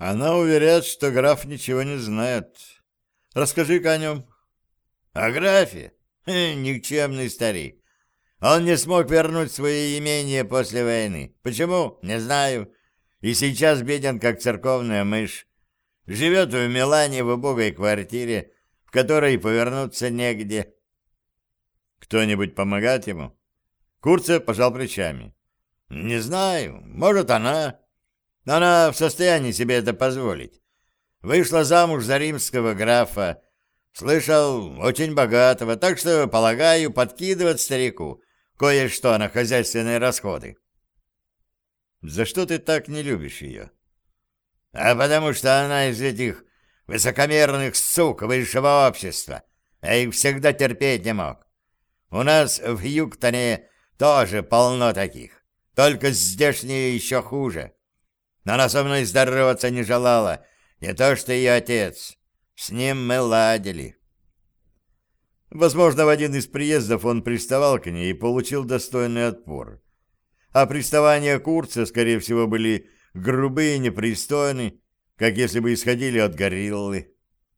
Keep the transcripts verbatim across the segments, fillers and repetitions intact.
Она уверяет, что граф ничего не знает. Расскажи-ка о нем. О графе? Хе, никчемный старик. Он не смог вернуть свое имение после войны. Почему? Не знаю. И сейчас беден, как церковная мышь. Живет в Милане в убогой квартире, в которой повернуться негде. Кто-нибудь помогает ему? Курцев пожал плечами. Не знаю. Может, она. Она в состоянии себе это позволить. Вышла замуж за римского графа. Слышал, очень богатого, так что, полагаю, подкидывать старику кое-что на хозяйственные расходы. За что ты так не любишь ее? А потому что она из этих высокомерных сук высшего общества. Я их всегда терпеть не мог. У нас в Юктоне тоже полно таких. Только здешние еще хуже. Но она со мной здороваться не желала, не то что ее отец. С ним мы ладили. Возможно, в один из приездов он приставал к ней и получил достойный отпор. А приставания Курца, скорее всего, были грубые и непристойны, как если бы исходили от гориллы.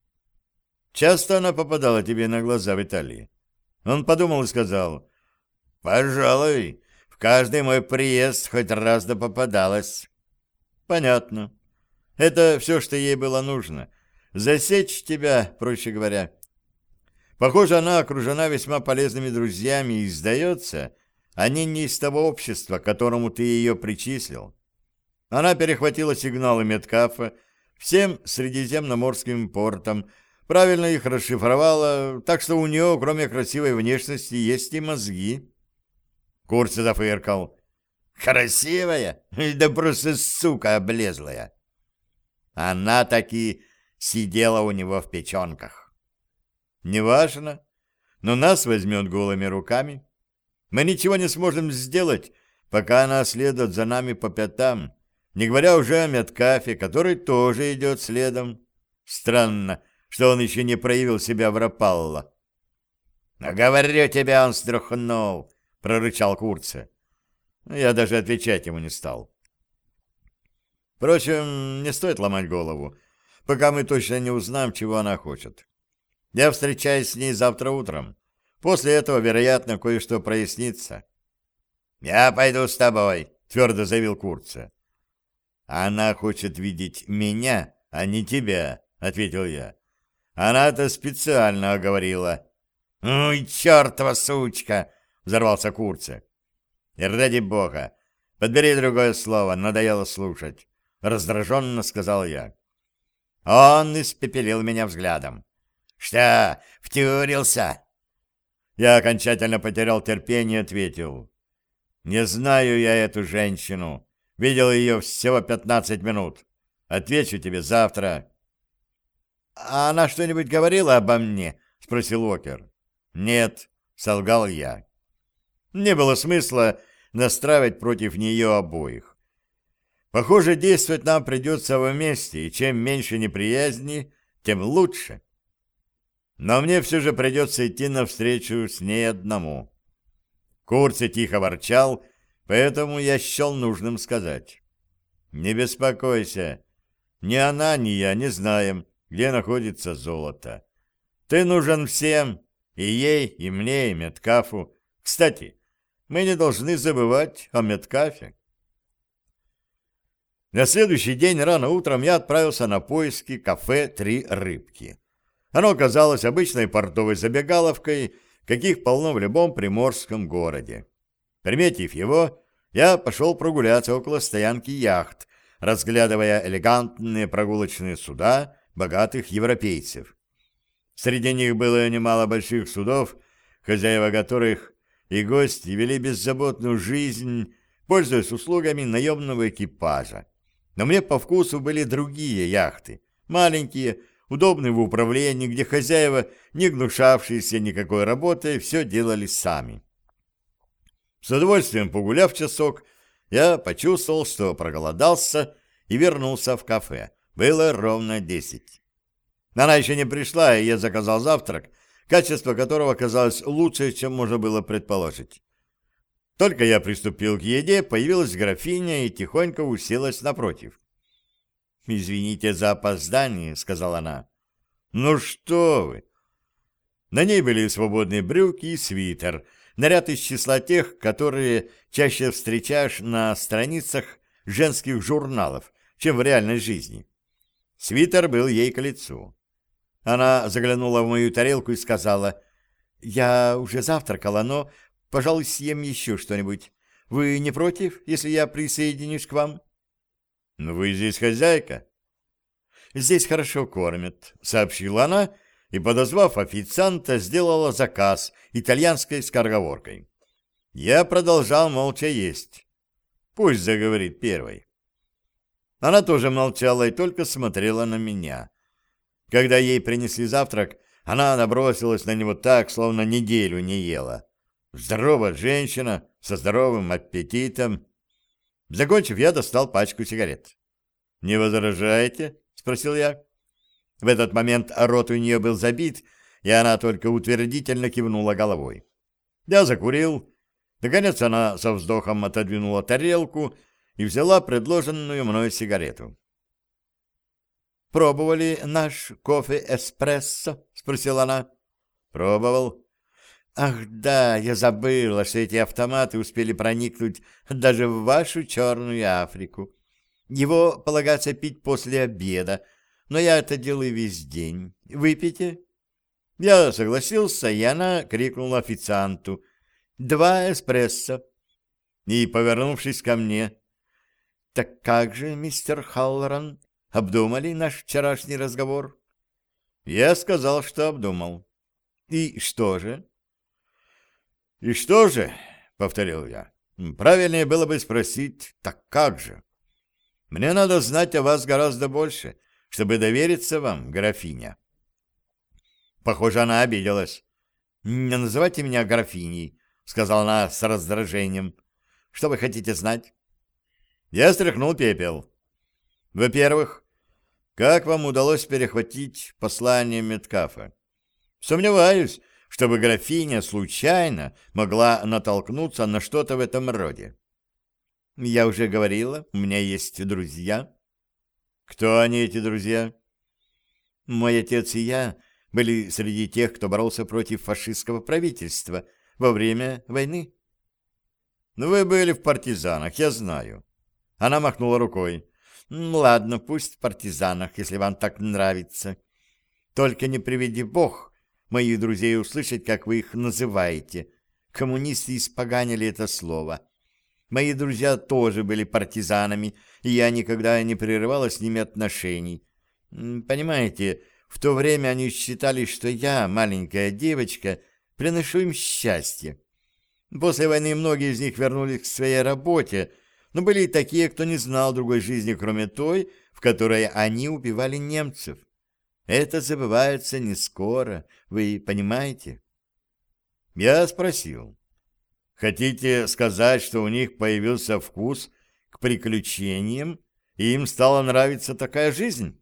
Часто она попадала тебе на глаза в Италии. Он подумал и сказал: «Пожалуй, в каждый мой приезд хоть раз да попадалась». «Понятно. Это все, что ей было нужно. Засечь тебя, проще говоря. Похоже, она окружена весьма полезными друзьями, и, сдается, они не из того общества, к которому ты ее причислил». Она перехватила сигналы Меткафа всем средиземноморским портам, правильно их расшифровала, так что у нее, кроме красивой внешности, есть и мозги. Курцев зафыркал. «Красивая? Да просто сука облезлая!» Она таки сидела у него в печенках. «Неважно, но нас возьмет голыми руками. Мы ничего не сможем сделать, пока она следует за нами по пятам, не говоря уже о Меткафе, который тоже идет следом. Странно, что он еще не проявил себя в Рапалло». «Но говорю тебе, он струхнул», — прорычал Курцев. Я даже отвечать ему не стал. Впрочем, не стоит ломать голову, пока мы точно не узнаем, чего она хочет. Я встречаюсь с ней завтра утром. После этого, вероятно, кое-что прояснится. «Я пойду с тобой», — твердо заявил Курцев. «Она хочет видеть меня, а не тебя», — ответил я. «Она это специально оговорила». «Ой, чертова сучка!» — взорвался Курцев. «И ради бога, подбери другое слово, надоело слушать», — раздраженно сказал я. Он испепелил меня взглядом. «Что, втюрился?» Я окончательно потерял терпение и ответил. «Не знаю я эту женщину. Видел ее всего пятнадцать минут. Отвечу тебе завтра». «А она что-нибудь говорила обо мне?» — спросил Уокер. «Нет», — солгал я. Не было смысла настраивать против нее обоих. Похоже, действовать нам придется вместе, и чем меньше неприязни, тем лучше. Но мне все же придется идти навстречу с ней одному. Курцев тихо ворчал, поэтому я счел нужным сказать. «Не беспокойся, ни она, ни я не знаем, где находится золото. Ты нужен всем, и ей, и мне, и Меткафу. Кстати, мы не должны забывать о Меткафе». На следующий день рано утром я отправился на поиски кафе «Три рыбки». Оно оказалось обычной портовой забегаловкой, каких полно в любом приморском городе. Приметив его, я пошел прогуляться около стоянки яхт, разглядывая элегантные прогулочные суда богатых европейцев. Среди них было немало больших судов, хозяева которых и гости вели беззаботную жизнь, пользуясь услугами наемного экипажа. Но мне по вкусу были другие яхты, маленькие, удобные в управлении, где хозяева, не гнушавшиеся никакой работой, все делали сами. С удовольствием погуляв часок, я почувствовал, что проголодался, и вернулся в кафе. Было ровно десять. Она еще не пришла, и я заказал завтрак, качество которого оказалось лучше, чем можно было предположить. Только я приступил к еде, появилась графиня и тихонько уселась напротив. «Извините за опоздание», — сказала она. «Ну что вы!» На ней были свободные брюки и свитер, наряд из числа тех, которые чаще встречаешь на страницах женских журналов, чем в реальной жизни. Свитер был ей к лицу. Она заглянула в мою тарелку и сказала: «Я уже завтракала, но, пожалуй, съем еще что-нибудь. Вы не против, если я присоединюсь к вам?» «Ну, вы здесь хозяйка». «Здесь хорошо кормят», — сообщила она, и, подозвав официанта, сделала заказ итальянской скороговоркой. Я продолжал молча есть. Пусть заговорит первой. Она тоже молчала и только смотрела на меня. Когда ей принесли завтрак, она набросилась на него так, словно неделю не ела. Здоровая женщина, со здоровым аппетитом. Закончив, я достал пачку сигарет. «Не возражаете?» — спросил я. В этот момент рот у нее был забит, и она только утвердительно кивнула головой. Я закурил. Наконец она со вздохом отодвинула тарелку и взяла предложенную мной сигарету. «Пробовали наш кофе-эспрессо?» — спросила она. «Пробовал». «Ах да, я забыла, что эти автоматы успели проникнуть даже в вашу Черную Африку. Его полагается пить после обеда, но я это делаю весь день. Выпейте?» Я согласился, и она крикнула официанту: «Два эспрессо!» И, повернувшись ко мне: «Так как же, мистер Халлоран, обдумали наш вчерашний разговор?» Я сказал, что обдумал. «И что же?» «И что же?» — повторил я. «Правильнее было бы спросить: так как же? Мне надо знать о вас гораздо больше, чтобы довериться вам, графиня». Похоже, она обиделась. «Не называйте меня графиней», — сказала она с раздражением. «Что вы хотите знать?» Я стряхнул пепел. «Во-первых, как вам удалось перехватить послание Меткафа? Сомневаюсь, чтобы графиня случайно могла натолкнуться на что-то в этом роде». «Я уже говорила, у меня есть друзья». «Кто они, эти друзья?» «Мой отец и я были среди тех, кто боролся против фашистского правительства во время войны». «Ну, вы были в партизанах, я знаю». Она махнула рукой. «Ладно, пусть в партизанах, если вам так нравится. Только не приведи бог моих друзей услышать, как вы их называете. Коммунисты испоганили это слово. Мои друзья тоже были партизанами, и я никогда не прерывала с ними отношений. Понимаете, в то время они считали, что я, маленькая девочка, приношу им счастье. После войны многие из них вернулись к своей работе, но были и такие, кто не знал другой жизни, кроме той, в которой они убивали немцев. Это забывается не скоро, вы понимаете?» Я спросил: «Хотите сказать, что у них появился вкус к приключениям, и им стала нравиться такая жизнь?»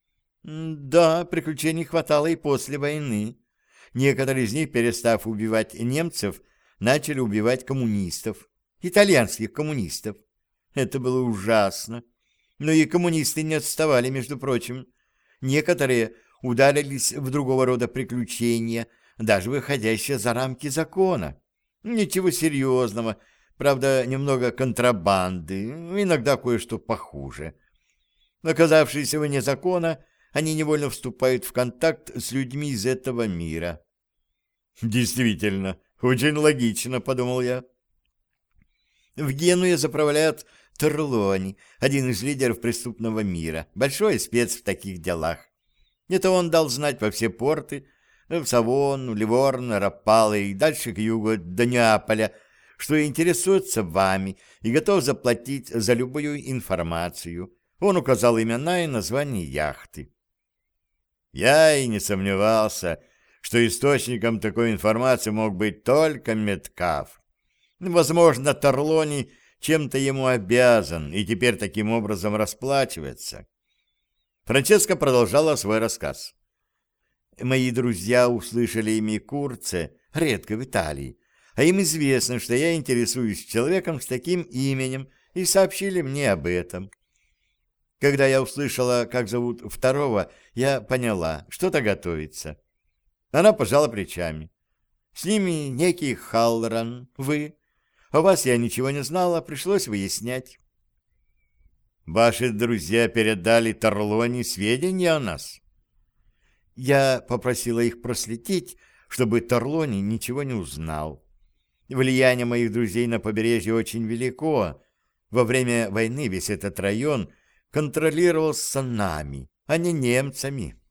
«Да, приключений хватало и после войны. Некоторые из них, перестав убивать немцев, начали убивать коммунистов, итальянских коммунистов. Это было ужасно. Но и коммунисты не отставали, между прочим. Некоторые ударились в другого рода приключения, даже выходящие за рамки закона. Ничего серьезного, правда, немного контрабанды, иногда кое-что похуже. Оказавшись вне закона, они невольно вступают в контакт с людьми из этого мира». «Действительно, очень логично», — подумал я. «В Генуе заправляет Терлони, один из лидеров преступного мира, большой спец в таких делах. Это он дал знать во все порты, в Савонну, Ливорно, Рапалло и дальше к югу до Неаполя, что интересуется вами и готов заплатить за любую информацию. Он указал имена и название яхты». Я и не сомневался, что источником такой информации мог быть только Меткаф. Возможно, Терлони чем-то ему обязан и теперь таким образом расплачивается. Франческа продолжала свой рассказ. «Мои друзья услышали имя Курце, редко в Италии, а им известно, что я интересуюсь человеком с таким именем, и сообщили мне об этом. Когда я услышала, как зовут второго, я поняла, что-то готовится. Она пожала плечами. С ними некий Халлоран, вы. О вас я ничего не знала, пришлось выяснять. Ваши друзья передали Тарлоне сведения о нас? Я попросила их проследить, чтобы Тарлоне ничего не узнал. Влияние моих друзей на побережье очень велико. Во время войны весь этот район контролировался нами, а не немцами.